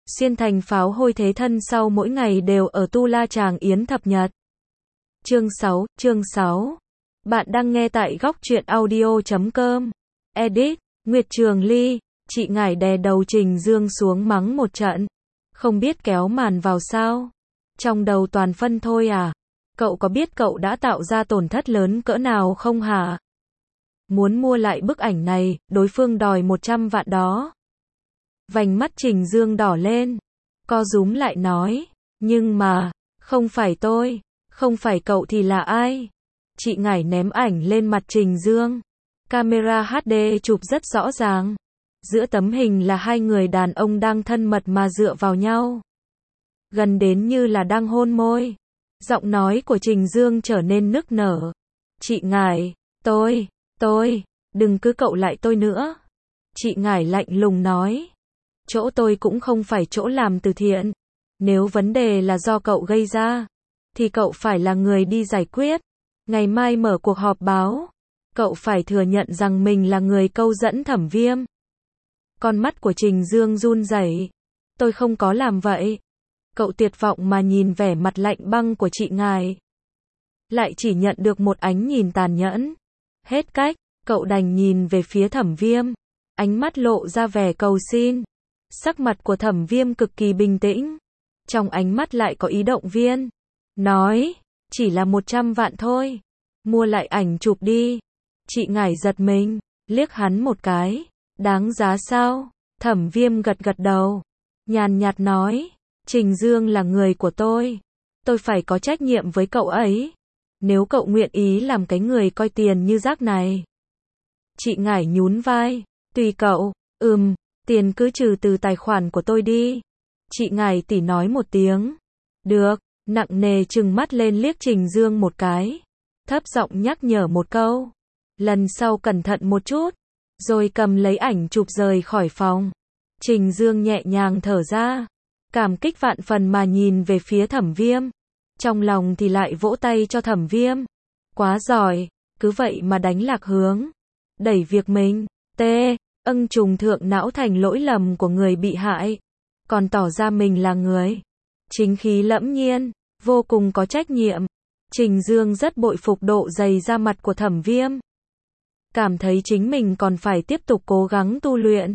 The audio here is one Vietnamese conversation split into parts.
xuyên thành pháo hôi thế thân sau mỗi ngày đều ở tu la tràng yến thập nhật. Chương 6. Bạn đang nghe tại góc truyện audio.com. Edit, Nguyệt Trường Ly, chị ngải đè đầu Trình Dương xuống mắng một trận. Không biết kéo màn vào sao? Trong đầu toàn phân thôi à? Cậu có biết cậu đã tạo ra tổn thất lớn cỡ nào không hả? Muốn mua lại bức ảnh này, đối phương đòi 100 vạn đó. Vành mắt Trình Dương đỏ lên, co rúm lại nói, nhưng mà, không phải tôi, không phải cậu thì là ai? Chị ngải ném ảnh lên mặt Trình Dương. Camera HD chụp rất rõ ràng. Giữa tấm hình là hai người đàn ông đang thân mật mà dựa vào nhau. Gần đến như là đang hôn môi. Giọng nói của Trình Dương trở nên nức nở. Chị ngải, tôi, đừng cứ cậu lại tôi nữa. Chị ngải lạnh lùng nói. Chỗ tôi cũng không phải chỗ làm từ thiện. Nếu vấn đề là do cậu gây ra, thì cậu phải là người đi giải quyết. Ngày mai mở cuộc họp báo. Cậu phải thừa nhận rằng mình là người câu dẫn Thẩm Viêm. Con mắt của Trình Dương run rẩy. Tôi không có làm vậy. Cậu tuyệt vọng mà nhìn vẻ mặt lạnh băng của chị ngài. Lại chỉ nhận được một ánh nhìn tàn nhẫn. Hết cách, cậu đành nhìn về phía Thẩm Viêm. Ánh mắt lộ ra vẻ cầu xin. Sắc mặt của Thẩm Viêm cực kỳ bình tĩnh. Trong ánh mắt lại có ý động viên. Nói, chỉ là 100 vạn thôi. Mua lại ảnh chụp đi. Chị ngải giật mình, liếc hắn một cái. Đáng giá sao? Thẩm Viêm gật gật đầu. Nhàn nhạt nói, Trình Dương là người của tôi. Tôi phải có trách nhiệm với cậu ấy. Nếu cậu nguyện ý làm cái người coi tiền như rác này. Chị ngải nhún vai. Tùy cậu, tiền cứ trừ từ tài khoản của tôi đi. Chị ngải tỉ nói một tiếng. Được, nặng nề trừng mắt lên liếc Trình Dương một cái. Thấp giọng nhắc nhở một câu. Lần sau cẩn thận một chút. Rồi cầm lấy ảnh chụp rời khỏi phòng. Trình Dương nhẹ nhàng thở ra. Cảm kích vạn phần mà nhìn về phía Thẩm Viêm. Trong lòng thì lại vỗ tay cho Thẩm Viêm. Quá giỏi, cứ vậy mà đánh lạc hướng. Đẩy việc mình, trùng thượng não thành lỗi lầm của người bị hại. Còn tỏ ra mình là người chính khí lẫm nhiên, vô cùng có trách nhiệm. Trình Dương rất bội phục độ dày da mặt của Thẩm Viêm. Cảm thấy chính mình còn phải tiếp tục cố gắng tu luyện.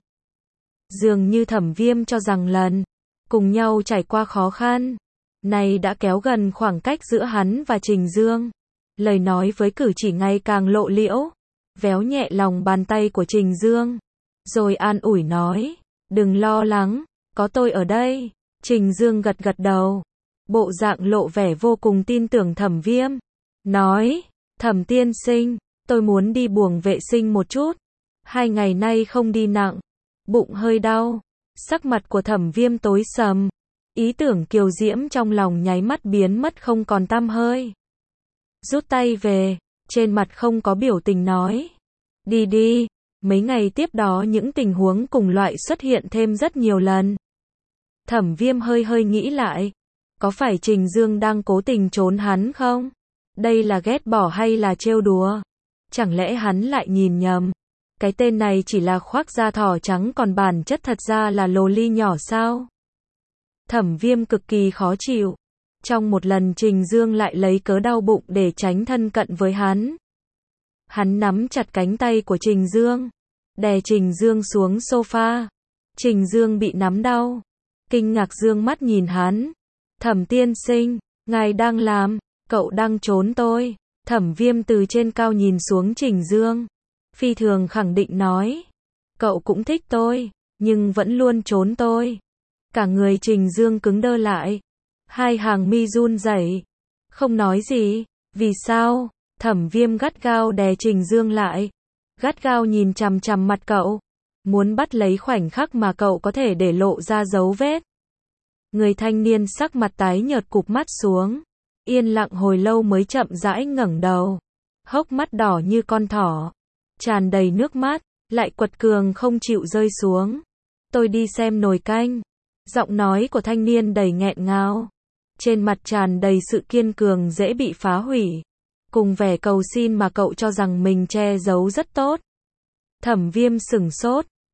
Dường như Thẩm Viêm cho rằng lần cùng nhau trải qua khó khăn này đã kéo gần khoảng cách giữa hắn và Trình Dương. Lời nói với cử chỉ ngày càng lộ liễu, véo nhẹ lòng bàn tay của Trình Dương, rồi an ủi nói, đừng lo lắng, có tôi ở đây. Trình Dương gật gật đầu, bộ dạng lộ vẻ vô cùng tin tưởng Thẩm Viêm. Nói, Thẩm tiên sinh, tôi muốn đi buồng vệ sinh một chút. 2 ngày nay không đi nặng, bụng hơi đau. Sắc mặt của Thẩm Viêm tối sầm. Ý tưởng kiều diễm trong lòng nháy mắt biến mất không còn tăm hơi. Rút tay về, trên mặt không có biểu tình nói. Đi đi, mấy ngày tiếp đó những tình huống cùng loại xuất hiện thêm rất nhiều lần. Thẩm Viêm hơi nghĩ lại. Có phải Trình Dương đang cố tình trốn hắn không? Đây là ghét bỏ hay là trêu đùa? Chẳng lẽ hắn lại nhìn nhầm? Cái tên này chỉ là khoác da thỏ trắng còn bản chất thật ra là lồ ly nhỏ sao? Thẩm Viêm cực kỳ khó chịu. Trong một lần Trình Dương lại lấy cớ đau bụng để tránh thân cận với hắn. Hắn nắm chặt cánh tay của Trình Dương, đè Trình Dương xuống sofa. Trình Dương bị nắm đau, kinh ngạc dương mắt nhìn hắn. Thẩm tiên sinh, ngài đang làm, cậu đang trốn tôi. Thẩm Viêm từ trên cao nhìn xuống Trình Dương, phi thường khẳng định nói. Cậu cũng thích tôi, nhưng vẫn luôn trốn tôi. Cả người Trình Dương cứng đơ lại. Hai hàng mi run rẩy, không nói gì. Vì sao? Thẩm Viêm gắt gao đè Trình Dương lại. Gắt gao nhìn chằm chằm mặt cậu. Muốn bắt lấy khoảnh khắc mà cậu có thể để lộ ra dấu vết. Người thanh niên sắc mặt tái nhợt cụp mắt xuống. Yên lặng hồi lâu mới chậm rãi ngẩng đầu. Hốc mắt đỏ như con thỏ, tràn đầy nước mắt, lại quật cường không chịu rơi xuống. Tôi đi xem nồi canh. Giọng nói của thanh niên đầy nghẹn ngào. Trên mặt tràn đầy sự kiên cường dễ bị phá hủy. Cùng vẻ cầu xin mà cậu cho rằng mình che giấu rất tốt. Thẩm Viêm sửng sốt,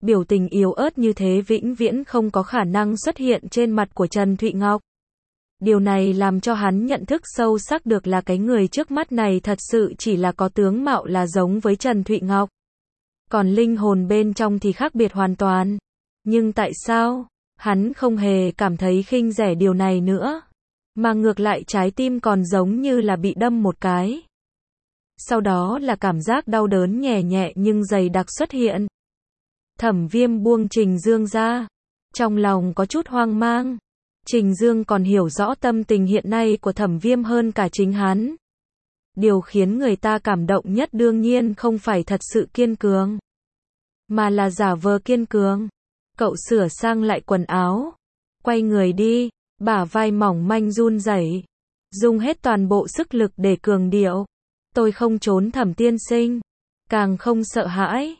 Biểu tình yếu ớt như thế vĩnh viễn không có khả năng xuất hiện trên mặt của Trần Thụy Ngọc. Điều này làm cho hắn nhận thức sâu sắc được là cái người trước mắt này thật sự chỉ là có tướng mạo là giống với Trần Thụy Ngọc. Còn linh hồn bên trong thì khác biệt hoàn toàn. Nhưng tại sao? Hắn không hề cảm thấy khinh rẻ điều này nữa. Mà ngược lại trái tim còn giống như là bị đâm một cái. Sau đó là cảm giác đau đớn nhẹ nhẹ nhưng dày đặc xuất hiện. Thẩm Viêm buông Trình Dương ra. Trong lòng có chút hoang mang. Trình Dương còn hiểu rõ tâm tình hiện nay của Thẩm Viêm hơn cả chính hắn. Điều khiến người ta cảm động nhất đương nhiên không phải thật sự kiên cường, mà là giả vờ kiên cường. Cậu sửa sang lại quần áo, quay người đi, bả vai mỏng manh run rẩy, dùng hết toàn bộ sức lực để cường điệu. Tôi không trốn Thẩm tiên sinh, càng không sợ hãi.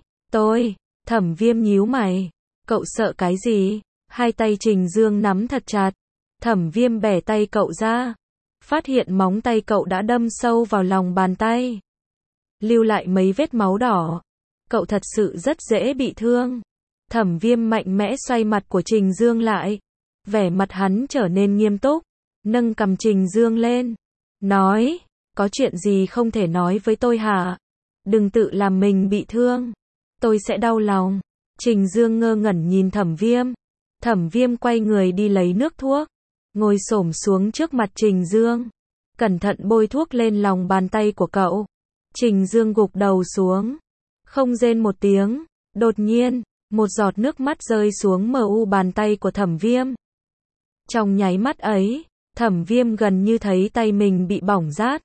Thẩm Viêm nhíu mày. Cậu sợ cái gì? Hai tay Trình Dương nắm thật chặt. Thẩm Viêm bẻ tay cậu ra. Phát hiện móng tay cậu đã đâm sâu vào lòng bàn tay, lưu lại mấy vết máu đỏ. Cậu thật sự rất dễ bị thương. Thẩm Viêm mạnh mẽ xoay mặt của Trình Dương lại. Vẻ mặt hắn trở nên nghiêm túc, nâng cằm Trình Dương lên. Nói, có chuyện gì không thể nói với tôi hả? Đừng tự làm mình bị thương. Tôi sẽ đau lòng. Trình Dương ngơ ngẩn nhìn Thẩm Viêm. Thẩm Viêm quay người đi lấy nước thuốc, ngồi xổm xuống trước mặt Trình Dương, cẩn thận bôi thuốc lên lòng bàn tay của cậu. Trình Dương gục đầu xuống, không rên một tiếng. Đột nhiên, một giọt nước mắt rơi xuống mu bàn tay của Thẩm Viêm. Trong nháy mắt ấy, Thẩm Viêm gần như thấy tay mình bị bỏng rát.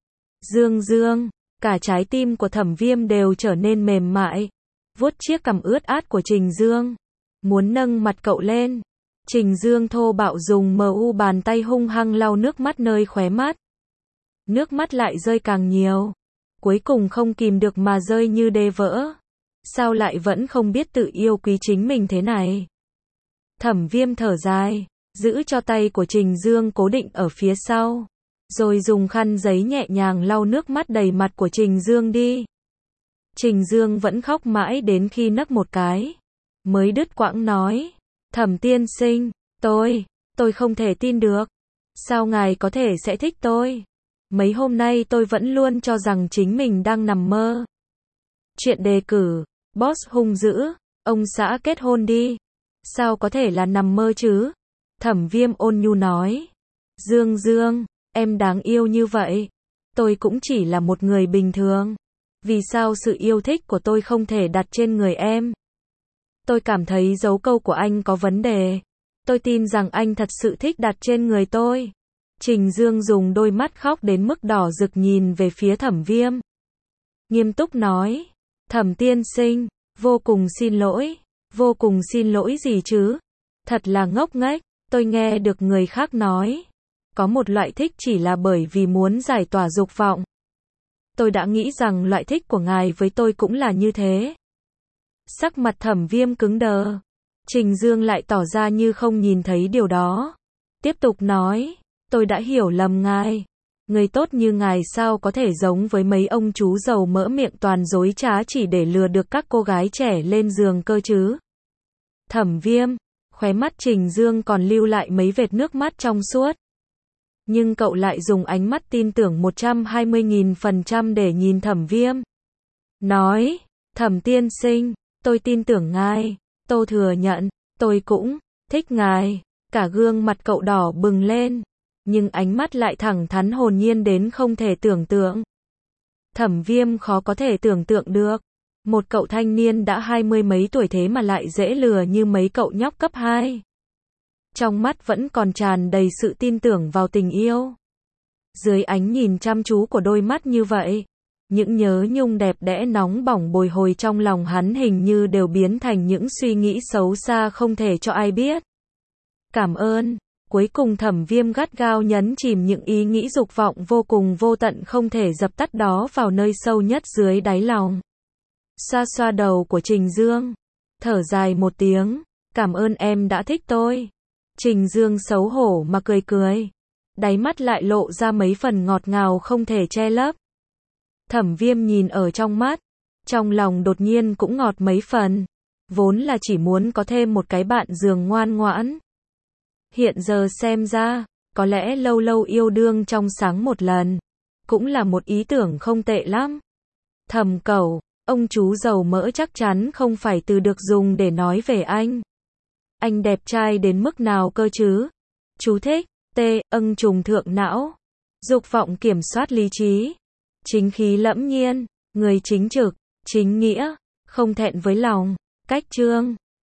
Dương, cả trái tim của Thẩm Viêm đều trở nên mềm mại, vuốt chiếc cằm ướt át của Trình Dương, muốn nâng mặt cậu lên. Trình Dương thô bạo dùng mu bàn tay hung hăng lau nước mắt nơi khóe mắt. Nước mắt lại rơi càng nhiều, cuối cùng không kìm được mà rơi như đê vỡ. Sao lại vẫn không biết tự yêu quý chính mình thế này? Thẩm Viêm thở dài, giữ cho tay của Trình Dương cố định ở phía sau, rồi dùng khăn giấy nhẹ nhàng lau nước mắt đầy mặt của Trình Dương đi. Trình Dương vẫn khóc mãi đến khi nấc một cái, mới đứt quãng nói. Thẩm tiên sinh, tôi không thể tin được. Sao ngài có thể sẽ thích tôi? Mấy hôm nay tôi vẫn luôn cho rằng chính mình đang nằm mơ. Chuyện đề cử, boss hung dữ, ông xã kết hôn đi. Sao có thể là nằm mơ chứ? Thẩm Viêm ôn nhu nói. Dương, em đáng yêu như vậy. Tôi cũng chỉ là một người bình thường. Vì sao sự yêu thích của tôi không thể đặt trên người em? Tôi cảm thấy dấu câu của anh có vấn đề. Tôi tin rằng anh thật sự thích đặt trên người tôi. Trình Dương dùng đôi mắt khóc đến mức đỏ rực nhìn về phía Thẩm Viêm. Nghiêm túc nói. Thẩm tiên sinh, vô cùng xin lỗi. Vô cùng xin lỗi gì chứ? Thật là ngốc nghếch. Tôi nghe được người khác nói, có một loại thích chỉ là bởi vì muốn giải tỏa dục vọng. Tôi đã nghĩ rằng loại thích của ngài với tôi cũng là như thế. Sắc mặt Thẩm Viêm cứng đờ. Trình Dương lại tỏ ra như không nhìn thấy điều đó. Tiếp tục nói, tôi đã hiểu lầm ngài. Người tốt như ngài sao có thể giống với mấy ông chú giàu mỡ miệng toàn dối trá chỉ để lừa được các cô gái trẻ lên giường cơ chứ? Thẩm Viêm, khóe mắt Trình Dương còn lưu lại mấy vệt nước mắt trong suốt. Nhưng cậu lại dùng ánh mắt tin tưởng 120.000% để nhìn Thẩm Viêm. Nói, Thẩm tiên sinh, tôi tin tưởng ngài. Tôi thừa nhận, tôi cũng thích ngài. Cả gương mặt cậu đỏ bừng lên, nhưng ánh mắt lại thẳng thắn hồn nhiên đến không thể tưởng tượng. Thẩm Viêm khó có thể tưởng tượng được. Một cậu thanh niên đã 20 mấy tuổi thế mà lại dễ lừa như mấy cậu nhóc cấp 2. Trong mắt vẫn còn tràn đầy sự tin tưởng vào tình yêu. Dưới ánh nhìn chăm chú của đôi mắt như vậy, những nhớ nhung đẹp đẽ nóng bỏng bồi hồi trong lòng hắn hình như đều biến thành những suy nghĩ xấu xa không thể cho ai biết. Cảm ơn. Cuối cùng Thẩm Viêm gắt gao nhấn chìm những ý nghĩ dục vọng vô cùng vô tận không thể dập tắt đó vào nơi sâu nhất dưới đáy lòng. Xoa xoa đầu của Trình Dương, thở dài một tiếng. Cảm ơn em đã thích tôi. Trình Dương xấu hổ mà cười. Đáy mắt lại lộ ra mấy phần ngọt ngào không thể che lấp. Thẩm Viêm nhìn ở trong mắt, trong lòng đột nhiên cũng ngọt mấy phần. Vốn là chỉ muốn có thêm một cái bạn giường ngoan ngoãn. Hiện giờ xem ra, có lẽ lâu lâu yêu đương trong sáng một lần, cũng là một ý tưởng không tệ lắm. Thầm Cẩu, ông chú dầu mỡ chắc chắn không phải từ được dùng để nói về anh. Anh đẹp trai đến mức nào cơ chứ? Chú thích, trùng thượng não. Dục vọng kiểm soát lý trí. Chính khí lẫm nhiên, người chính trực, chính nghĩa, không thẹn với lòng. Cách chương